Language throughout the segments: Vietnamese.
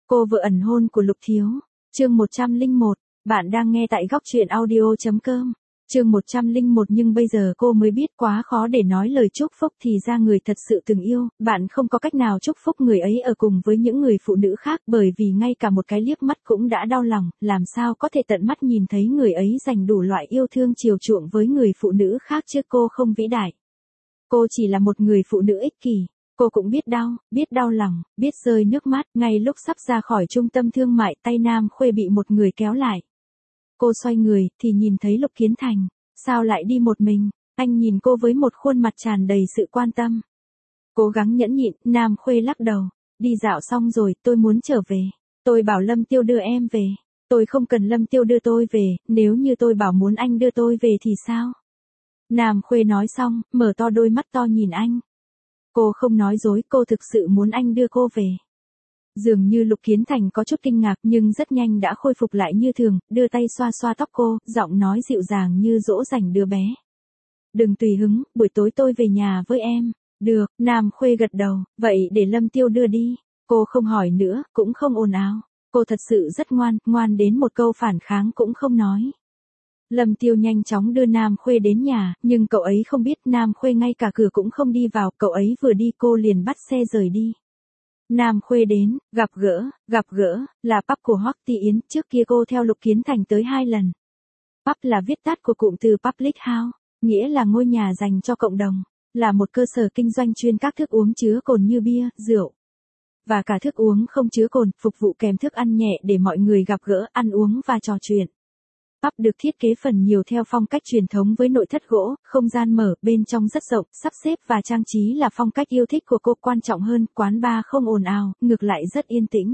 Cô vợ ẩn hôn của Lục Thiếu. Chương 101, bạn đang nghe tại góc truyện audio.com. Chương 101 nhưng bây giờ cô mới biết quá khó để nói lời chúc phúc thì ra người thật sự từng yêu, bạn không có cách nào chúc phúc người ấy ở cùng với những người phụ nữ khác bởi vì ngay cả một cái liếc mắt cũng đã đau lòng, làm sao có thể tận mắt nhìn thấy người ấy dành đủ loại yêu thương chiều chuộng với người phụ nữ khác chứ cô không vĩ đại. Cô chỉ là một người phụ nữ ích kỷ. Cô cũng biết đau lòng, biết rơi nước mắt, ngay lúc sắp ra khỏi trung tâm thương mại tay Nam Khuê bị một người kéo lại. Cô xoay người, thì nhìn thấy Lục Kiến Thành, sao lại đi một mình, anh nhìn cô với một khuôn mặt tràn đầy sự quan tâm. Cố gắng nhẫn nhịn, Nam Khuê lắc đầu, đi dạo xong rồi, tôi muốn trở về, tôi bảo Lâm Tiêu đưa em về, tôi không cần Lâm Tiêu đưa tôi về, nếu như tôi bảo muốn anh đưa tôi về thì sao? Nam Khuê nói xong, mở to đôi mắt to nhìn anh. Cô không nói dối, cô thực sự muốn anh đưa cô về. Dường như Lục Kiến Thành có chút kinh ngạc nhưng rất nhanh đã khôi phục lại như thường, đưa tay xoa xoa tóc cô, giọng nói dịu dàng như dỗ dành đứa bé. Đừng tùy hứng, buổi tối tôi về nhà với em. Được, Nam Khuê gật đầu, vậy để Lâm Tiêu đưa đi. Cô không hỏi nữa, cũng không ồn ào. Cô thật sự rất ngoan đến một câu phản kháng cũng không nói. Lâm Tiêu nhanh chóng đưa Nam Khuê đến nhà, nhưng cậu ấy không biết Nam Khuê ngay cả cửa cũng không đi vào, cậu ấy vừa đi cô liền bắt xe rời đi. Nam Khuê đến, gặp gỡ, là pub của Hoắc Ti Yến, trước kia cô theo Lục Kiến Thành tới 2 lần. Pub là viết tắt của cụm từ Public House, nghĩa là ngôi nhà dành cho cộng đồng, là một cơ sở kinh doanh chuyên các thức uống chứa cồn như bia, rượu, và cả thức uống không chứa cồn, phục vụ kèm thức ăn nhẹ để mọi người gặp gỡ, ăn uống và trò chuyện. Pub được thiết kế phần nhiều theo phong cách truyền thống với nội thất gỗ, không gian mở, bên trong rất rộng, sắp xếp và trang trí là phong cách yêu thích của cô. Quan trọng hơn, quán bar không ồn ào, ngược lại rất yên tĩnh.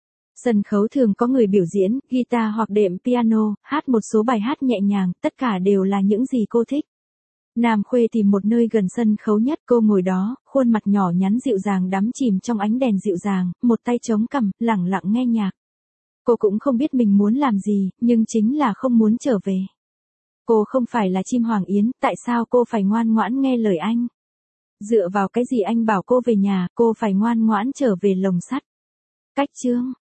Sân khấu thường có người biểu diễn, guitar hoặc đệm piano, hát một số bài hát nhẹ nhàng, tất cả đều là những gì cô thích. Nam Khuê tìm một nơi gần sân khấu nhất, cô ngồi đó, khuôn mặt nhỏ nhắn dịu dàng đắm chìm trong ánh đèn dịu dàng, một tay chống cằm, lẳng lặng nghe nhạc. Cô cũng không biết mình muốn làm gì, nhưng chính là không muốn trở về. Cô không phải là chim hoàng yến, tại sao cô phải ngoan ngoãn nghe lời anh? Dựa vào cái gì anh bảo cô về nhà, cô phải ngoan ngoãn trở về lồng sắt? Cách chương